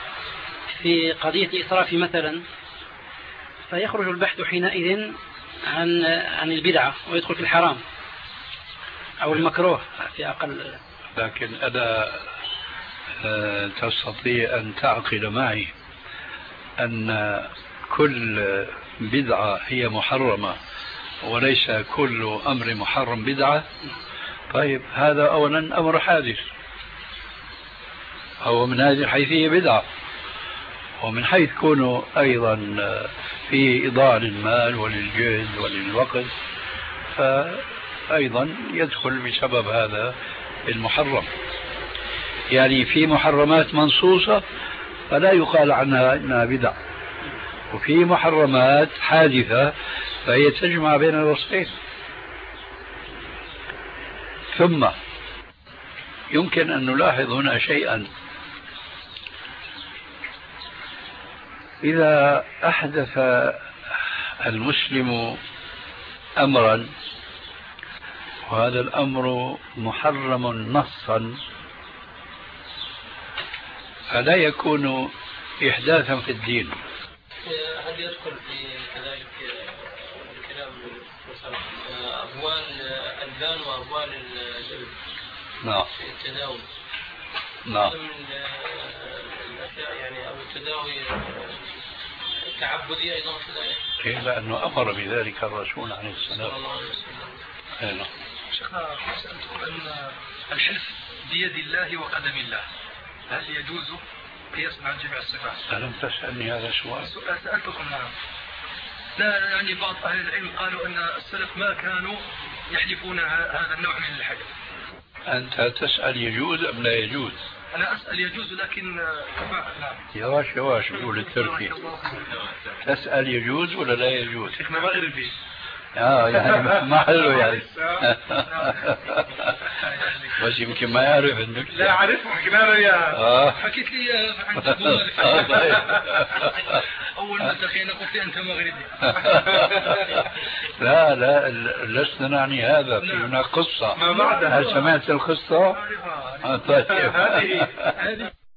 في قضية إسراف مثلا، فيخرج البحث حينئذ عن البدعة ويدخل في الحرام أو المكروه في أقل. لكن ألا تستطيع أن تعقد معي أن كل بدعة هي محرمة وليس كل أمر محرم بدعة؟ طيب هذا أولا أمر حادث، أو من هذه الحيثية بدعة، ومن حيث كونه أيضا فيه إضاعة للمال وللجهد وللوقت فأيضا يدخل بسبب هذا المحرم. يعني في محرمات منصوصة فلا يقال عنها إنها بدعة، وفي محرمات حادثة فهي تجمع بين الوصفين. ثم يمكن أن نلاحظ هنا شيئا، إذا أحدث المسلم أمرا وهذا الأمر محرم نصا فلا يكون إحداثا في الدين. هل يدخل في كذلك الكلام أبوال الألبان وأبوال الإبل؟ نعم. في التداوي. نعم. من الأشياء يعني أو التداوي التعبدي أيضا كذلك. لأنه أمر بذلك الرسول عليه السلام. نعم. شيخنا سألتكم أن الحلف بيد الله وقدم الله، هل يجوز قياس مع جميع الصفات؟ ألم تسألني هذا السؤال؟ سألتكم. نعم. لا يعني بعض أهل العلم قالوا أن السلف ما كانوا يحلفون هذا النوع من الحلف. أنت تسأل يجوز أم لا يجوز؟ أنا أسأل يجوز لكن نعم. يواش يقول التركي. تسأل يجوز ولا لا يجوز؟ شيخنا مغربي. يعني ما حلو يعني. بس يمكن ما يعرف انك لا اعرفه، حكينا له اياه. حكيت لي اياه عن اول ما التقينا قلت لي انت مغربي. لا لسنا نعني هذا، في هناك قصة. ما بعدها. هل سمعت القصة؟ طيب. هذه